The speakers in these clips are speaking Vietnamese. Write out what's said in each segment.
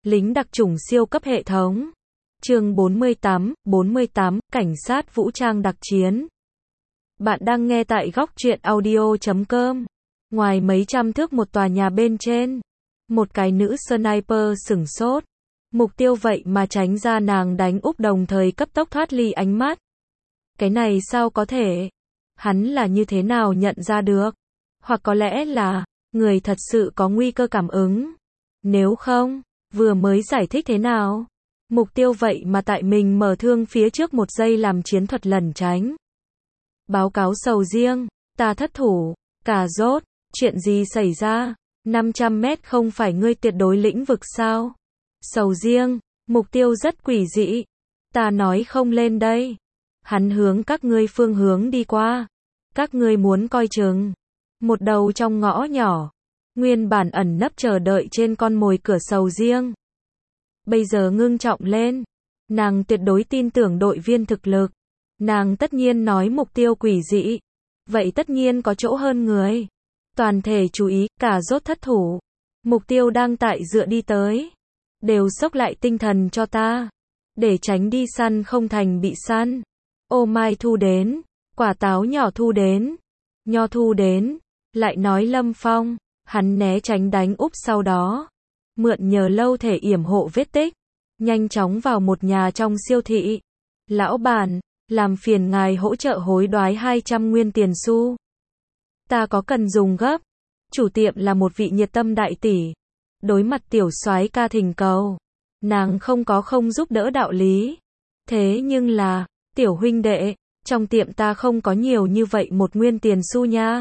lính đặc chủng siêu cấp hệ thống. Chương 48, Cảnh sát vũ trang đặc chiến. Bạn đang nghe tại góc truyện audio.com. Ngoài mấy trăm thước một tòa nhà bên trên, một cái nữ sniper sửng sốt. Mục tiêu vậy mà tránh ra nàng đánh úp, đồng thời cấp tốc thoát ly ánh mắt. Cái này sao có thể? Hắn là như thế nào nhận ra được? Hoặc có lẽ là người thật sự có nguy cơ cảm ứng. Nếu không, vừa mới giải thích thế nào? Mục tiêu vậy mà tại mình mở thương phía trước một giây làm chiến thuật lẩn tránh. Báo cáo sầu riêng, ta thất thủ. Cà rốt, chuyện gì xảy ra? 500 mét không phải ngươi tuyệt đối lĩnh vực sao? Sầu riêng, mục tiêu rất quỷ dị. Ta nói không lên đây. Hắn hướng các ngươi phương hướng đi qua. Các ngươi muốn coi chừng. Một đầu trong ngõ nhỏ, nguyên bản ẩn nấp chờ đợi trên con mồi cửa sầu riêng. Bây giờ ngưng trọng lên. Nàng tuyệt đối tin tưởng đội viên thực lực. Nàng tất nhiên nói mục tiêu quỷ dị. Vậy tất nhiên có chỗ hơn người. Toàn thể chú ý, cà rốt thất thủ. Mục tiêu đang tại dựa đi tới. Đều xốc lại tinh thần cho ta. Để tránh đi săn không thành bị săn. Ô mai thu đến. Quả táo nhỏ thu đến. Nho thu đến. Lại nói Lâm Phong. Hắn né tránh đánh úp, sau đó mượn nhờ lâu thể yểm hộ vết tích. Nhanh chóng vào một nhà trong siêu thị. Lão bản, làm phiền ngài hỗ trợ hối đoái 200 nguyên tiền xu. Ta có cần dùng gấp. Chủ tiệm là một vị nhiệt tâm đại tỷ. Đối mặt tiểu soái ca thỉnh cầu, nàng không giúp đỡ đạo lý. Thế nhưng là, tiểu huynh đệ, trong tiệm ta không có nhiều như vậy một nguyên tiền xu nha.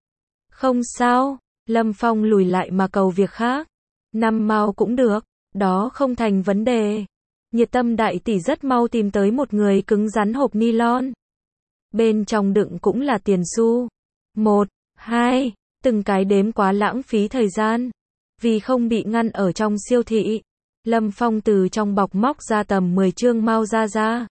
Không sao, Lâm Phong lùi lại mà cầu việc khác. 5 mao cũng được, đó không thành vấn đề. Nhiệt tâm đại tỷ rất mau tìm tới một người cứng rắn hộp nylon. Bên trong đựng cũng là tiền xu. 1, 2, từng cái đếm quá lãng phí thời gian. Vì không bị ngăn ở trong siêu thị, Lâm Phong từ trong bọc móc ra tầm 10 trương mao ra.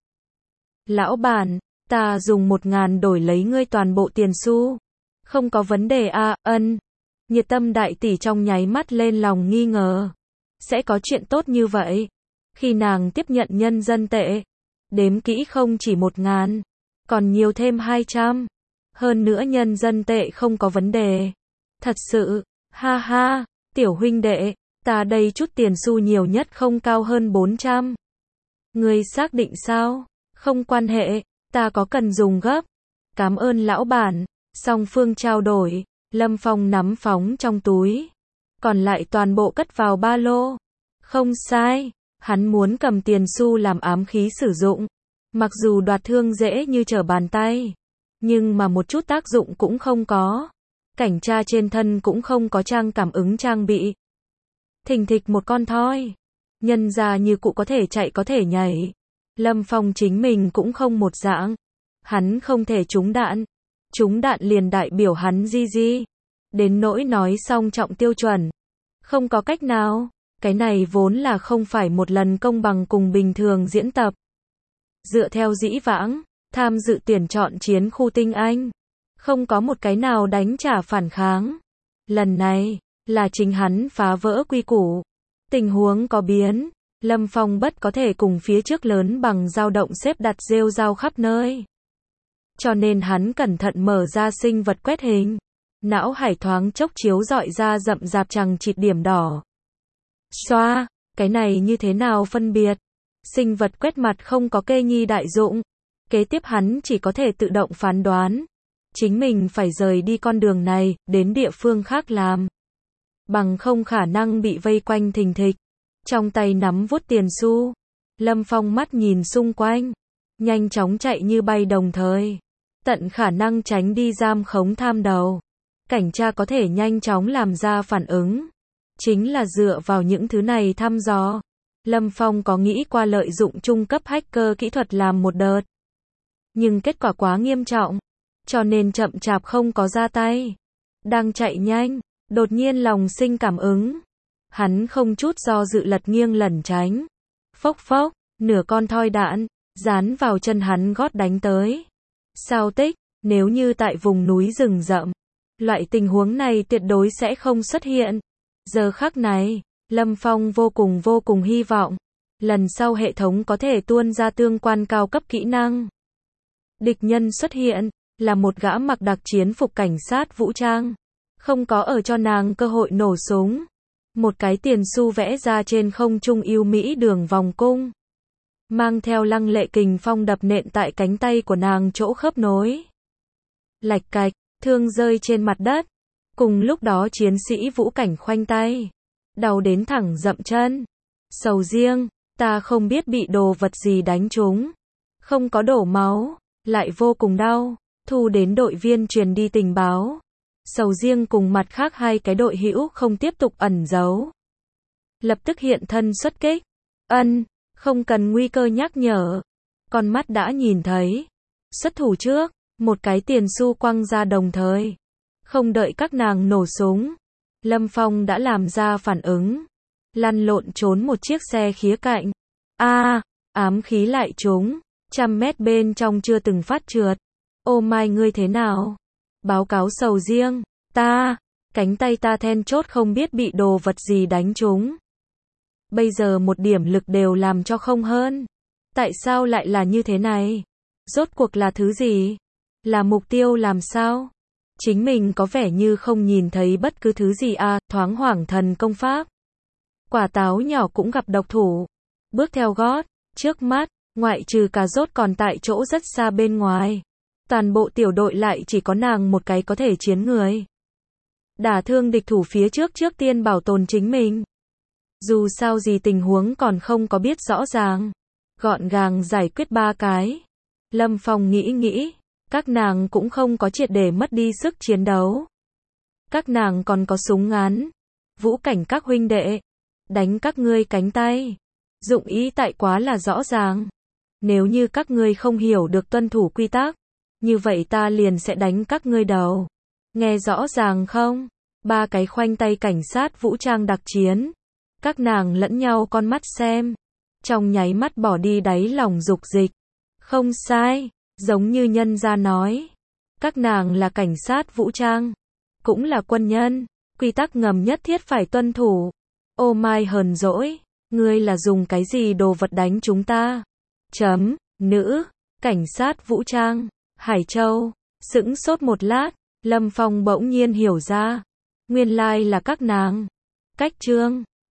Lão bản, ta dùng 1.000 đổi lấy ngươi toàn bộ tiền xu. Không có vấn đề à, ân. Nhiệt tâm đại tỷ trong nháy mắt lên lòng nghi ngờ. Sẽ có chuyện tốt như vậy? Khi nàng tiếp nhận nhân dân tệ, đếm kỹ không chỉ 1.000, còn nhiều thêm 200. Hơn nữa nhân dân tệ không có vấn đề. Thật sự, ha ha, tiểu huynh đệ, ta đây chút tiền xu nhiều nhất không cao hơn 400. Ngươi xác định sao? Không quan hệ, ta có cần dùng gấp. Cảm ơn lão bản. Song phương trao đổi, Lâm Phong nắm phóng trong túi. Còn lại toàn bộ cất vào ba lô. Không sai, hắn muốn cầm tiền xu làm ám khí sử dụng. Mặc dù đoạt thương dễ như trở bàn tay, nhưng mà một chút tác dụng cũng không có. Cảnh tra trên thân cũng không có trang cảm ứng trang bị. Thình thịch một con thoi. Nhân ra như cụ có thể chạy có thể nhảy. Lâm Phong chính mình cũng không một dạng. Hắn không thể trúng đạn. Trúng đạn liền đại biểu hắn GG. Đến nỗi nói xong trọng tiêu chuẩn. Không có cách nào. Cái này vốn là không phải một lần công bằng cùng bình thường diễn tập. Dựa theo dĩ vãng, tham dự tuyển chọn chiến khu tinh anh. Không có một cái nào đánh trả phản kháng. Lần này, là chính hắn phá vỡ quy củ. Tình huống có biến. Lâm Phong bất có thể cùng phía trước lớn bằng dao động xếp đặt rêu rao khắp nơi. Cho nên hắn cẩn thận mở ra sinh vật quét hình. Não hải thoáng chốc chiếu dọi ra rậm rạp chằng chịt điểm đỏ. Xoa, cái này như thế nào phân biệt? Sinh vật quét mặt không có kê nhi đại dụng. Kế tiếp hắn chỉ có thể tự động phán đoán. Chính mình phải rời đi con đường này, đến địa phương khác làm. Bằng không khả năng bị vây quanh thình thịch. Trong tay nắm vuốt tiền xu. Lâm Phong mắt nhìn xung quanh. Nhanh chóng chạy như bay, đồng thời tận khả năng tránh đi giam khống tham đầu. Cảnh tra có thể nhanh chóng làm ra phản ứng. Chính là dựa vào những thứ này thăm dò. Lâm Phong có nghĩ qua lợi dụng trung cấp hacker kỹ thuật làm một đợt. Nhưng kết quả quá nghiêm trọng. Cho nên chậm chạp không có ra tay. Đang chạy nhanh, đột nhiên lòng sinh cảm ứng. Hắn không chút do dự lật nghiêng lẩn tránh. Phốc phốc, nửa con thoi đạn, dán vào chân hắn gót đánh tới. Sao tích, nếu như tại vùng núi rừng rậm, loại tình huống này tuyệt đối sẽ không xuất hiện. Giờ khắc này, Lâm Phong vô cùng hy vọng, lần sau hệ thống có thể tuôn ra tương quan cao cấp kỹ năng. Địch nhân xuất hiện, là một gã mặc đặc chiến phục cảnh sát vũ trang. Không có ở cho nàng cơ hội nổ súng. Một cái tiền xu vẽ ra trên không trung yêu mỹ đường vòng cung. Mang theo lăng lệ kình phong đập nện tại cánh tay của nàng chỗ khớp nối. Lạch cạch, thương rơi trên mặt đất. Cùng lúc đó chiến sĩ vũ cảnh khoanh tay. Đau đến thẳng dậm chân. Sầu riêng, ta không biết bị đồ vật gì đánh trúng. Không có đổ máu, lại vô cùng đau. Thu đến đội viên truyền đi tình báo. Sầu riêng cùng mặt khác hai cái đội hữu không tiếp tục ẩn giấu. Lập tức hiện thân xuất kích. Không cần nguy cơ nhắc nhở. Con mắt đã nhìn thấy. Xuất thủ trước, một cái tiền xu quăng ra đồng thời. Không đợi các nàng nổ súng. Lâm Phong đã làm ra phản ứng. Lăn lộn trốn một chiếc xe khía cạnh. Ám khí lại trúng. 100 mét bên trong chưa từng phát trượt. Ô mai ngươi thế nào? Báo cáo sầu riêng. Cánh tay ta then chốt không biết bị đồ vật gì đánh trúng. Bây giờ một điểm lực đều làm cho không hơn. Tại sao lại là như thế này? Rốt cuộc là thứ gì? Là mục tiêu làm sao? Chính mình có vẻ như không nhìn thấy bất cứ thứ gì thoáng hoảng thần công pháp. Quả táo nhỏ cũng gặp độc thủ. Bước theo gót, trước mắt, ngoại trừ cà rốt còn tại chỗ rất xa bên ngoài. Toàn bộ tiểu đội lại chỉ có nàng một cái có thể chiến người. Đả thương địch thủ phía trước tiên bảo tồn chính mình. Dù sao gì tình huống còn không có biết rõ ràng. Gọn gàng giải quyết 3 cái. Lâm Phong nghĩ, các nàng cũng không có triệt để mất đi sức chiến đấu. Các nàng còn có súng ngắn. Vũ cảnh các huynh đệ. Đánh các ngươi cánh tay. Dụng ý tại quá là rõ ràng. Nếu như các ngươi không hiểu được tuân thủ quy tắc, như vậy ta liền sẽ đánh các ngươi đầu. Nghe rõ ràng không? 3 cái khoanh tay cảnh sát vũ trang đặc chiến. Các nàng lẫn nhau con mắt xem. Trong nháy mắt bỏ đi đáy lòng dục dịch. Không sai, giống như nhân gia nói. Các nàng là cảnh sát vũ trang. Cũng là quân nhân. Quy tắc ngầm nhất thiết phải tuân thủ. Ô mai hờn dỗi. Ngươi là dùng cái gì đồ vật đánh chúng ta? Nữ, cảnh sát vũ trang, Hải Châu. Sững sốt một lát, Lâm Phong bỗng nhiên hiểu ra. Nguyên lai là các nàng. Cách chương